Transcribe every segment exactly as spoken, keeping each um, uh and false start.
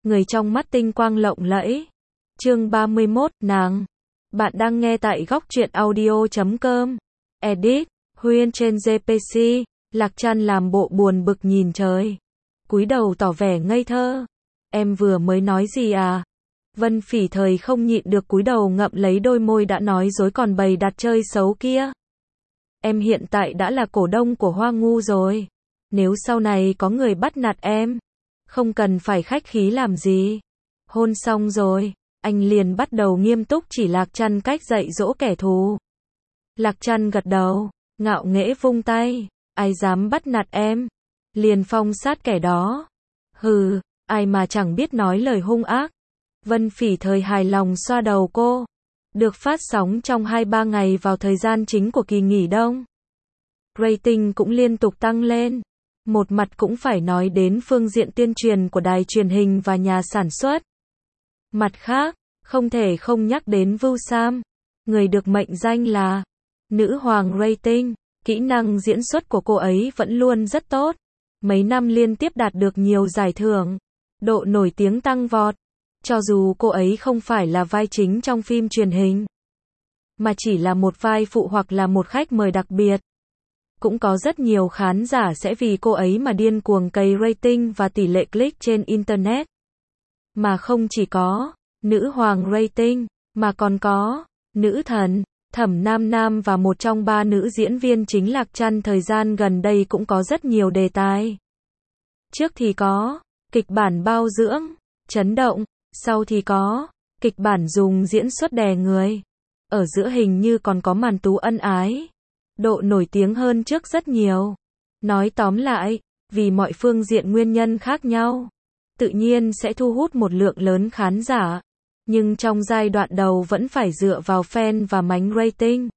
người trong mắt tinh quang lộng lẫy. Chương ba mươi mốt, nàng. Bạn đang nghe tại góc truyện audio chấm com. Edit, Huyên trên giê pê xê, Lạc Trăn làm bộ buồn bực nhìn trời. Cúi đầu tỏ vẻ ngây thơ. Em vừa mới nói gì à? Vân Phỉ thời không nhịn được cúi đầu ngậm lấy đôi môi đã nói dối còn bày đặt chơi xấu kia. Em hiện tại đã là cổ đông của Hoa Ngu rồi. Nếu sau này có người bắt nạt em, không cần phải khách khí làm gì. Hôn xong rồi, anh liền bắt đầu nghiêm túc chỉ Lạc Trăn cách dạy dỗ kẻ thù. Lạc Trăn gật đầu, ngạo nghễ vung tay. Ai dám bắt nạt em, liền phong sát kẻ đó. Hừ, ai mà chẳng biết nói lời hung ác. Vân Phỉ thời hài lòng xoa đầu cô. Được phát sóng trong hai ba ngày vào thời gian chính của kỳ nghỉ đông. Rating cũng liên tục tăng lên. Một mặt cũng phải nói đến phương diện tuyên truyền của đài truyền hình và nhà sản xuất. Mặt khác, không thể không nhắc đến Vu Sam, người được mệnh danh là nữ hoàng rating. Kỹ năng diễn xuất của cô ấy vẫn luôn rất tốt. Mấy năm liên tiếp đạt được nhiều giải thưởng. Độ nổi tiếng tăng vọt. Cho dù cô ấy không phải là vai chính trong phim truyền hình, mà chỉ là một vai phụ hoặc là một khách mời đặc biệt, cũng có rất nhiều khán giả sẽ vì cô ấy mà điên cuồng cày rating và tỷ lệ click trên Internet. Mà không chỉ có nữ hoàng rating, mà còn có nữ thần, Thẩm Nam Nam và một trong ba nữ diễn viên chính Lạc Trăn thời gian gần đây cũng có rất nhiều đề tài. Trước thì có kịch bản bao dưỡng, chấn động, sau thì có kịch bản dùng diễn xuất đè người. Ở giữa hình như còn có màn tú ân ái. Độ nổi tiếng hơn trước rất nhiều. Nói tóm lại, vì mọi phương diện nguyên nhân khác nhau, tự nhiên sẽ thu hút một lượng lớn khán giả. Nhưng trong giai đoạn đầu vẫn phải dựa vào fan và mánh rating.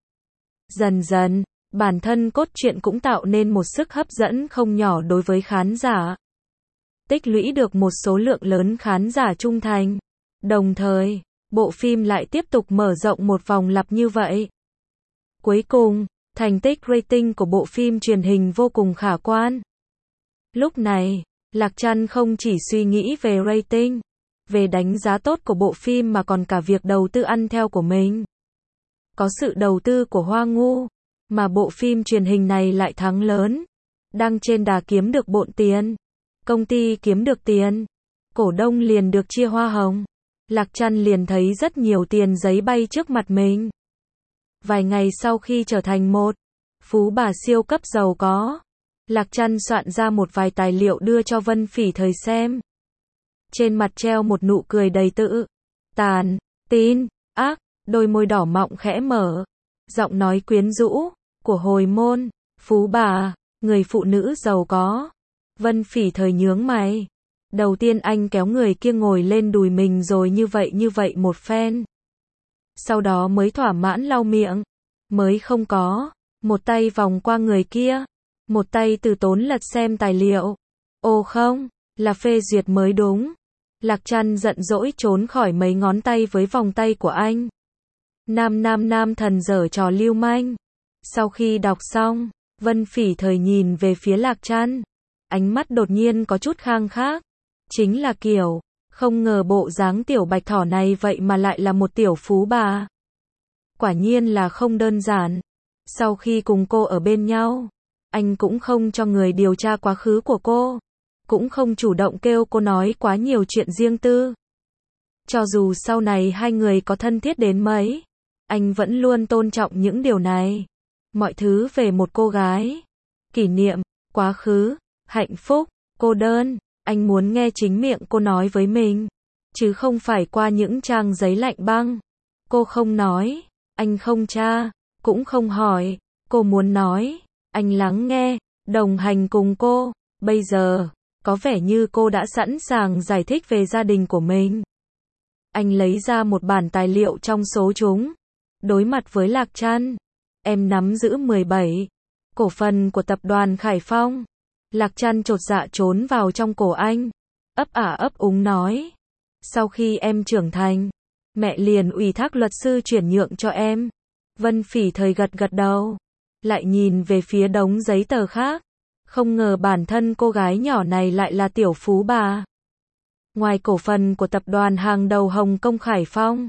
Dần dần, bản thân cốt truyện cũng tạo nên một sức hấp dẫn không nhỏ đối với khán giả. Tích lũy được một số lượng lớn khán giả trung thành. Đồng thời, bộ phim lại tiếp tục mở rộng một vòng lặp như vậy. Cuối cùng, thành tích rating của bộ phim truyền hình vô cùng khả quan. Lúc này, Lạc Trăn không chỉ suy nghĩ về rating, về đánh giá tốt của bộ phim mà còn cả việc đầu tư ăn theo của mình. Có sự đầu tư của Hoa Ngu, mà bộ phim truyền hình này lại thắng lớn. Đang trên đà kiếm được bộn tiền. Công ty kiếm được tiền. Cổ đông liền được chia hoa hồng. Lạc Trăn liền thấy rất nhiều tiền giấy bay trước mặt mình. Vài ngày sau khi trở thành một phú bà siêu cấp giàu có, Lạc Trăn soạn ra một vài tài liệu đưa cho Vân Phỉ thời xem. Trên mặt treo một nụ cười đầy tự tàn, tin, ác, đôi môi đỏ mọng khẽ mở. Giọng nói quyến rũ của hồi môn, phú bà, người phụ nữ giàu có. Vân Phỉ thời nhướng mày. Đầu tiên anh kéo người kia ngồi lên đùi mình rồi như vậy như vậy một phen. Sau đó mới thỏa mãn lau miệng. Mới không có. Một tay vòng qua người kia. Một tay từ tốn lật xem tài liệu. Ồ không, là phê duyệt mới đúng. Lạc Trăn giận dỗi trốn khỏi mấy ngón tay với vòng tay của anh. Nam nam nam thần giở trò lưu manh. Sau khi đọc xong, Vân Phỉ thời nhìn về phía Lạc Trăn. Ánh mắt đột nhiên có chút khang khác. Chính là kiểu, không ngờ bộ dáng tiểu bạch thỏ này vậy mà lại là một tiểu phú bà. Quả nhiên là không đơn giản. Sau khi cùng cô ở bên nhau, anh cũng không cho người điều tra quá khứ của cô. Cũng không chủ động kêu cô nói quá nhiều chuyện riêng tư. Cho dù sau này hai người có thân thiết đến mấy, anh vẫn luôn tôn trọng những điều này. Mọi thứ về một cô gái, kỷ niệm, quá khứ, hạnh phúc, cô đơn, anh muốn nghe chính miệng cô nói với mình, chứ không phải qua những trang giấy lạnh băng. Cô không nói, anh không tra, cũng không hỏi, cô muốn nói, anh lắng nghe, đồng hành cùng cô. Bây giờ, có vẻ như cô đã sẵn sàng giải thích về gia đình của mình. Anh lấy ra một bản tài liệu trong số chúng. Đối mặt với Lạc Trăn, em nắm giữ mười bảy cổ phần của tập đoàn Khải Phong. Lạc Trăn chột dạ trốn vào trong cổ anh. Ấp ả ấp úng nói. Sau khi em trưởng thành, mẹ liền ủy thác luật sư chuyển nhượng cho em. Vân Phỉ thời gật gật đầu. Lại nhìn về phía đống giấy tờ khác. Không ngờ bản thân cô gái nhỏ này lại là tiểu phú bà. Ngoài cổ phần của tập đoàn hàng đầu Hồng Kông Khải Phong,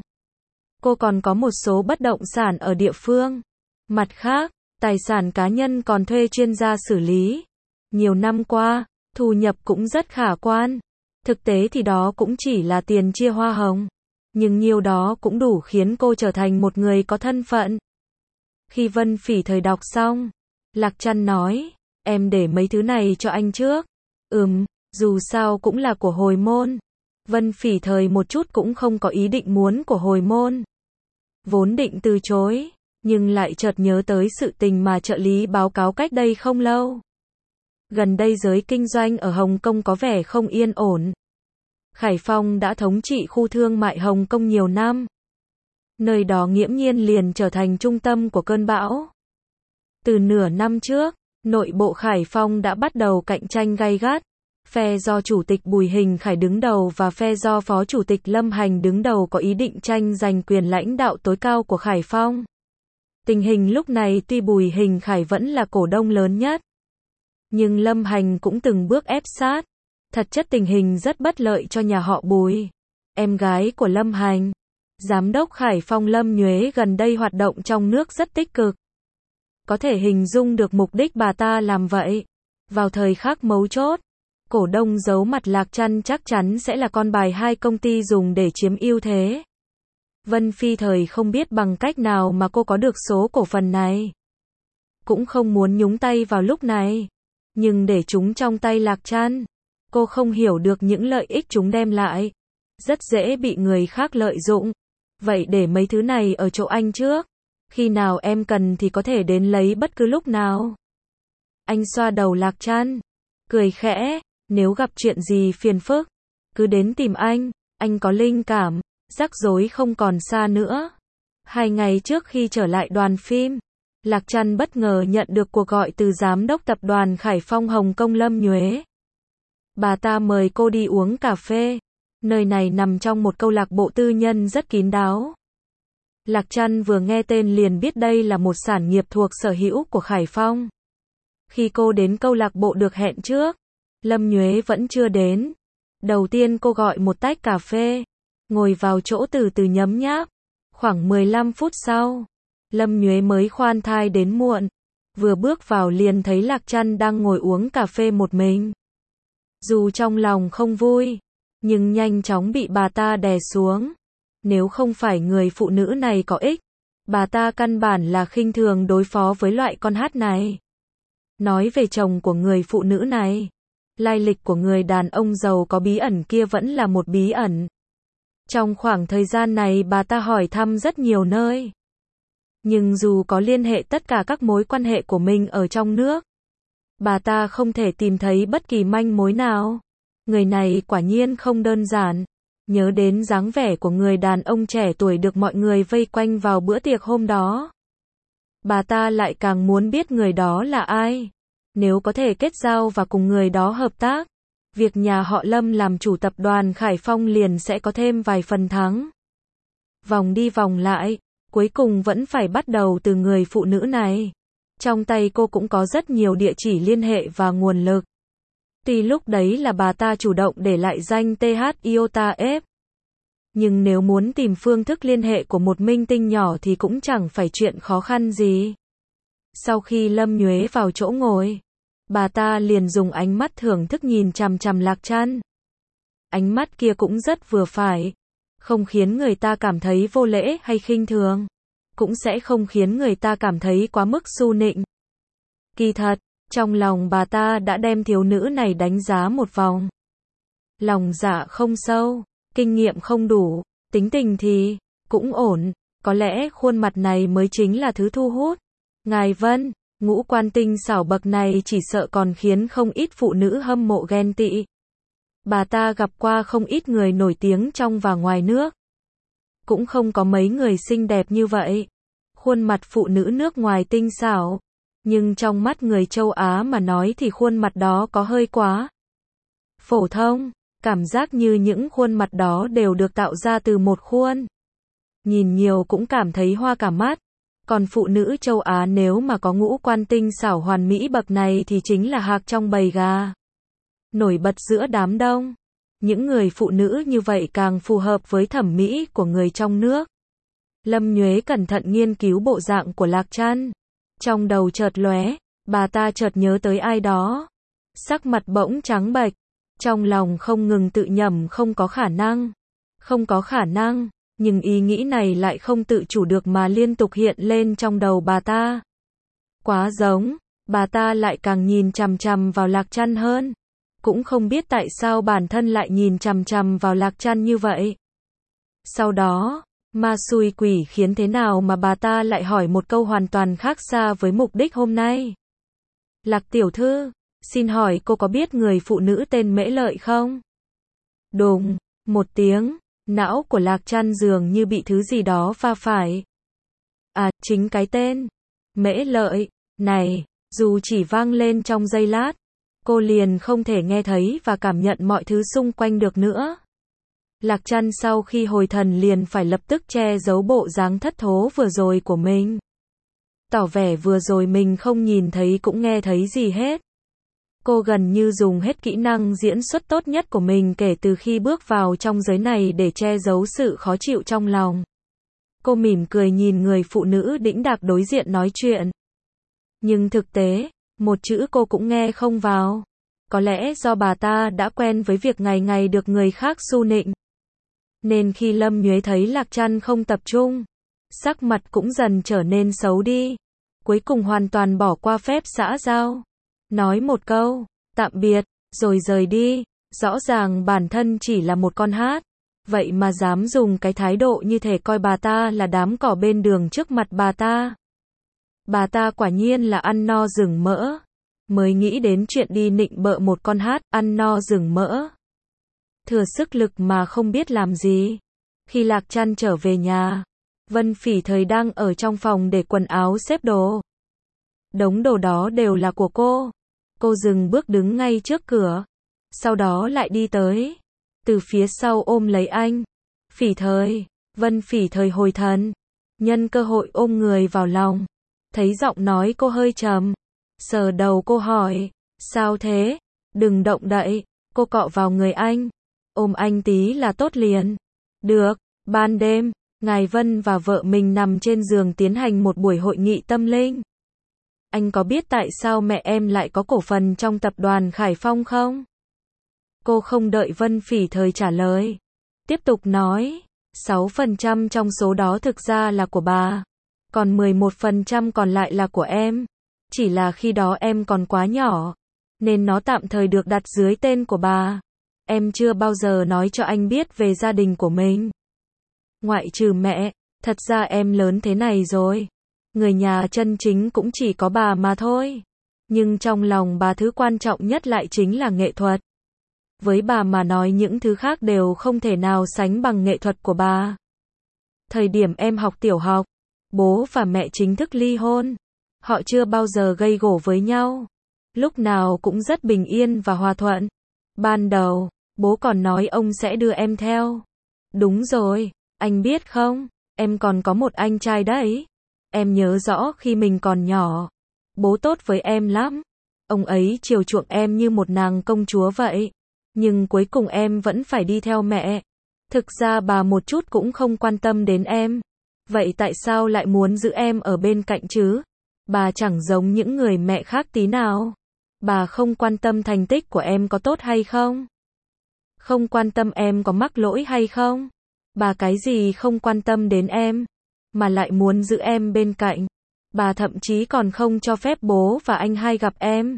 cô còn có một số bất động sản ở địa phương. Mặt khác, tài sản cá nhân còn thuê chuyên gia xử lý. Nhiều năm qua, thu nhập cũng rất khả quan. Thực tế thì đó cũng chỉ là tiền chia hoa hồng. Nhưng nhiều đó cũng đủ khiến cô trở thành một người có thân phận. Khi Vân Phỉ Thời đọc xong, Lạc Trăn nói, em để mấy thứ này cho anh trước. Ừm, dù sao cũng là của hồi môn. Vân Phỉ Thời một chút cũng không có ý định muốn của hồi môn. Vốn định từ chối, nhưng lại chợt nhớ tới sự tình mà trợ lý báo cáo cách đây không lâu. Gần đây giới kinh doanh ở Hồng Kông có vẻ không yên ổn. Khải Phong đã thống trị khu thương mại Hồng Kông nhiều năm. Nơi đó nghiễm nhiên liền trở thành trung tâm của cơn bão. Từ nửa năm trước, nội bộ Khải Phong đã bắt đầu cạnh tranh gay gắt. Phe do Chủ tịch Bùi Hình Khải đứng đầu và phe do Phó Chủ tịch Lâm Hành đứng đầu có ý định tranh giành quyền lãnh đạo tối cao của Khải Phong. Tình hình lúc này tuy Bùi Hình Khải vẫn là cổ đông lớn nhất, nhưng Lâm Hành cũng từng bước ép sát. Thật chất tình hình rất bất lợi cho nhà họ Bùi. Em gái của Lâm Hành, Giám đốc Khải Phong Lâm Nhuế gần đây hoạt động trong nước rất tích cực. Có thể hình dung được mục đích bà ta làm vậy. Vào thời khắc mấu chốt, cổ đông giấu mặt Lạc Trăn chắc chắn sẽ là con bài hai công ty dùng để chiếm ưu thế. Vân Phi Thời không biết bằng cách nào mà cô có được số cổ phần này. Cũng không muốn nhúng tay vào lúc này. Nhưng để chúng trong tay Lạc Trăn, cô không hiểu được những lợi ích chúng đem lại. Rất dễ bị người khác lợi dụng. Vậy để mấy thứ này ở chỗ anh trước. Khi nào em cần thì có thể đến lấy bất cứ lúc nào. Anh xoa đầu Lạc Trăn, cười khẽ, nếu gặp chuyện gì phiền phức, cứ đến tìm anh, anh có linh cảm, rắc rối không còn xa nữa. Hai ngày trước khi trở lại đoàn phim, Lạc Trăn bất ngờ nhận được cuộc gọi từ giám đốc tập đoàn Khải Phong Hồng Kông Lâm Nhuế. Bà ta mời cô đi uống cà phê. Nơi này nằm trong một câu lạc bộ tư nhân rất kín đáo. Lạc Trăn vừa nghe tên liền biết đây là một sản nghiệp thuộc sở hữu của Khải Phong. Khi cô đến câu lạc bộ được hẹn trước, Lâm Nhuế vẫn chưa đến. Đầu tiên cô gọi một tách cà phê, ngồi vào chỗ từ từ nhấm nháp. Khoảng mười lăm phút sau, Lâm Nhuế mới khoan thai đến muộn. Vừa bước vào liền thấy Lạc Trăn đang ngồi uống cà phê một mình. Dù trong lòng không vui, nhưng nhanh chóng bị bà ta đè xuống. Nếu không phải người phụ nữ này có ích, bà ta căn bản là khinh thường đối phó với loại con hát này. Nói về chồng của người phụ nữ này, lai lịch của người đàn ông giàu có bí ẩn kia vẫn là một bí ẩn. Trong khoảng thời gian này bà ta hỏi thăm rất nhiều nơi. Nhưng dù có liên hệ tất cả các mối quan hệ của mình ở trong nước, bà ta không thể tìm thấy bất kỳ manh mối nào. Người này quả nhiên không đơn giản. Nhớ đến dáng vẻ của người đàn ông trẻ tuổi được mọi người vây quanh vào bữa tiệc hôm đó, bà ta lại càng muốn biết người đó là ai. Nếu có thể kết giao và cùng người đó hợp tác, việc nhà họ Lâm làm chủ tập đoàn Khải Phong liền sẽ có thêm vài phần thắng. Vòng đi vòng lại, cuối cùng vẫn phải bắt đầu từ người phụ nữ này. Trong tay cô cũng có rất nhiều địa chỉ liên hệ và nguồn lực. Tuy lúc đấy là bà ta chủ động để lại danh tê hát Iota F. Nhưng nếu muốn tìm phương thức liên hệ của một minh tinh nhỏ thì cũng chẳng phải chuyện khó khăn gì. Sau khi Lâm Nhuế vào chỗ ngồi, bà ta liền dùng ánh mắt thưởng thức nhìn chằm chằm Lạc Trăn. Ánh mắt kia cũng rất vừa phải, không khiến người ta cảm thấy vô lễ hay khinh thường, cũng sẽ không khiến người ta cảm thấy quá mức su nịnh. Kỳ thật, trong lòng bà ta đã đem thiếu nữ này đánh giá một vòng. Lòng dạ không sâu, kinh nghiệm không đủ, tính tình thì cũng ổn, có lẽ khuôn mặt này mới chính là thứ thu hút. Ngài Vân, ngũ quan tinh xảo bậc này chỉ sợ còn khiến không ít phụ nữ hâm mộ ghen tị. Bà ta gặp qua không ít người nổi tiếng trong và ngoài nước, cũng không có mấy người xinh đẹp như vậy. Khuôn mặt phụ nữ nước ngoài tinh xảo, nhưng trong mắt người châu Á mà nói thì khuôn mặt đó có hơi quá phổ thông, cảm giác như những khuôn mặt đó đều được tạo ra từ một khuôn. Nhìn nhiều cũng cảm thấy hoa cả mắt. Còn phụ nữ châu Á nếu mà có ngũ quan tinh xảo hoàn mỹ bậc này thì chính là hạc trong bầy gà, nổi bật giữa đám đông. những người phụ nữ như vậy càng phù hợp với thẩm mỹ của người trong nước. Lâm Nhuế cẩn thận nghiên cứu bộ dạng của Lạc Trăn. Trong đầu chợt lóe, bà ta chợt nhớ tới ai đó. Sắc mặt bỗng trắng bệch, trong lòng không ngừng tự nhẩm không có khả năng. Không có khả năng, nhưng ý nghĩ này lại không tự chủ được mà liên tục hiện lên trong đầu bà ta. Quá giống, bà ta lại càng nhìn chằm chằm vào Lạc Trăn hơn. Cũng không biết tại sao bản thân lại nhìn chằm chằm vào Lạc Trăn như vậy. Sau đó, ma xui quỷ khiến thế nào mà bà ta lại hỏi một câu hoàn toàn khác xa với mục đích hôm nay. Lạc tiểu thư, xin hỏi cô có biết người phụ nữ tên Mễ Lợi không? Đùng, một tiếng, não của Lạc Trăn dường như bị thứ gì đó va phải. À, chính cái tên Mễ Lợi này, dù chỉ vang lên trong giây lát, cô liền không thể nghe thấy và cảm nhận mọi thứ xung quanh được nữa. Lạc Trăn sau khi hồi thần liền phải lập tức che giấu bộ dáng thất thố vừa rồi của mình. Tỏ vẻ vừa rồi mình không nhìn thấy cũng nghe thấy gì hết. Cô gần như dùng hết kỹ năng diễn xuất tốt nhất của mình kể từ khi bước vào trong giới này để che giấu sự khó chịu trong lòng. Cô mỉm cười nhìn người phụ nữ đĩnh đạc đối diện nói chuyện. Nhưng thực tế, một chữ cô cũng nghe không vào. Có lẽ do bà ta đã quen với việc ngày ngày được người khác su nịnh. Nên khi Lâm Nhuế thấy Lạc Trăn không tập trung, sắc mặt cũng dần trở nên xấu đi. Cuối cùng hoàn toàn bỏ qua phép xã giao. Nói một câu, tạm biệt, rồi rời đi. Rõ ràng bản thân chỉ là một con hát. Vậy mà dám dùng cái thái độ như thể coi bà ta là đám cỏ bên đường trước mặt bà ta. Bà ta quả nhiên là ăn no rừng mỡ. Mới nghĩ đến chuyện đi nịnh bợ một con hát, ăn no rừng mỡ. Thừa sức lực mà không biết làm gì. Khi Lạc Trăn trở về nhà, Vân Phỉ Thời đang ở trong phòng để quần áo xếp đồ. Đống đồ đó đều là của cô. Cô dừng bước đứng ngay trước cửa. Sau đó lại đi tới. Từ phía sau ôm lấy anh. Phỉ Thời. Vân Phỉ Thời hồi thần. Nhân cơ hội ôm người vào lòng. Thấy giọng nói cô hơi trầm. Sờ đầu cô hỏi. Sao thế? Đừng động đậy. Cô cọ vào người anh. Ôm anh tí là tốt liền. Được. Ban đêm, Ngài Vân và vợ mình nằm trên giường tiến hành một buổi hội nghị tâm linh. Anh có biết tại sao mẹ em lại có cổ phần trong tập đoàn Khải Phong không? Cô không đợi Vân Phỉ Thời trả lời. Tiếp tục nói, sáu phần trăm trong số đó thực ra là của bà. Còn mười một phần trăm còn lại là của em. Chỉ là khi đó em còn quá nhỏ. Nên nó tạm thời được đặt dưới tên của bà. Em chưa bao giờ nói cho anh biết về gia đình của mình. Ngoại trừ mẹ, thật ra em lớn thế này rồi. Người nhà chân chính cũng chỉ có bà mà thôi. Nhưng trong lòng bà thứ quan trọng nhất lại chính là nghệ thuật. Với bà mà nói những thứ khác đều không thể nào sánh bằng nghệ thuật của bà. Thời điểm em học tiểu học, bố và mẹ chính thức ly hôn. Họ chưa bao giờ gây gổ với nhau. Lúc nào cũng rất bình yên và hòa thuận. Ban đầu, bố còn nói ông sẽ đưa em theo. Đúng rồi, anh biết không, em còn có một anh trai đấy. Em nhớ rõ khi mình còn nhỏ, bố tốt với em lắm. Ông ấy chiều chuộng em như một nàng công chúa vậy. Nhưng cuối cùng em vẫn phải đi theo mẹ. Thực ra bà một chút cũng không quan tâm đến em. Vậy tại sao lại muốn giữ em ở bên cạnh chứ? Bà chẳng giống những người mẹ khác tí nào. Bà không quan tâm thành tích của em có tốt hay không? Không quan tâm em có mắc lỗi hay không? Bà cái gì không quan tâm đến em, mà lại muốn giữ em bên cạnh. Bà thậm chí còn không cho phép bố và anh hai gặp em.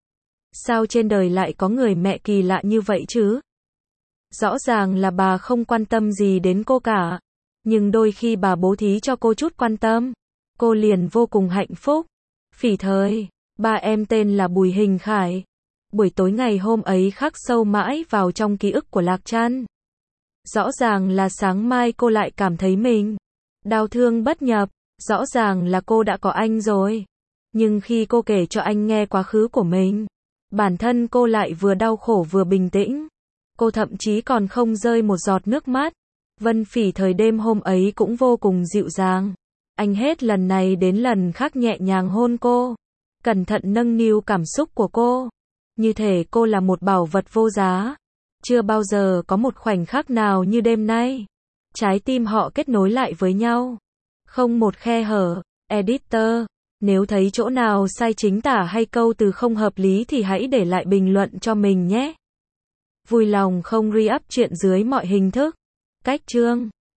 Sao trên đời lại có người mẹ kỳ lạ như vậy chứ? Rõ ràng là bà không quan tâm gì đến cô cả. Nhưng đôi khi bà bố thí cho cô chút quan tâm, cô liền vô cùng hạnh phúc. Phỉ Thời, ba em tên là Bùi Hình Khải. Buổi tối ngày hôm ấy khắc sâu mãi vào trong ký ức của Lạc Trăn. Rõ ràng là sáng mai cô lại cảm thấy mình đau thương bất nhập. Rõ ràng là cô đã có anh rồi. Nhưng khi cô kể cho anh nghe quá khứ của mình, bản thân cô lại vừa đau khổ vừa bình tĩnh. Cô thậm chí còn không rơi một giọt nước mắt. Vân Phỉ Thời đêm hôm ấy cũng vô cùng dịu dàng. Anh hết lần này đến lần khác nhẹ nhàng hôn cô, cẩn thận nâng niu cảm xúc của cô. Như thể cô là một bảo vật vô giá. Chưa bao giờ có một khoảnh khắc nào như đêm nay. Trái tim họ kết nối lại với nhau. Không một khe hở. Editor, nếu thấy chỗ nào sai chính tả hay câu từ không hợp lý thì hãy để lại bình luận cho mình nhé. Vui lòng không re-up chuyện dưới mọi hình thức. Cách chương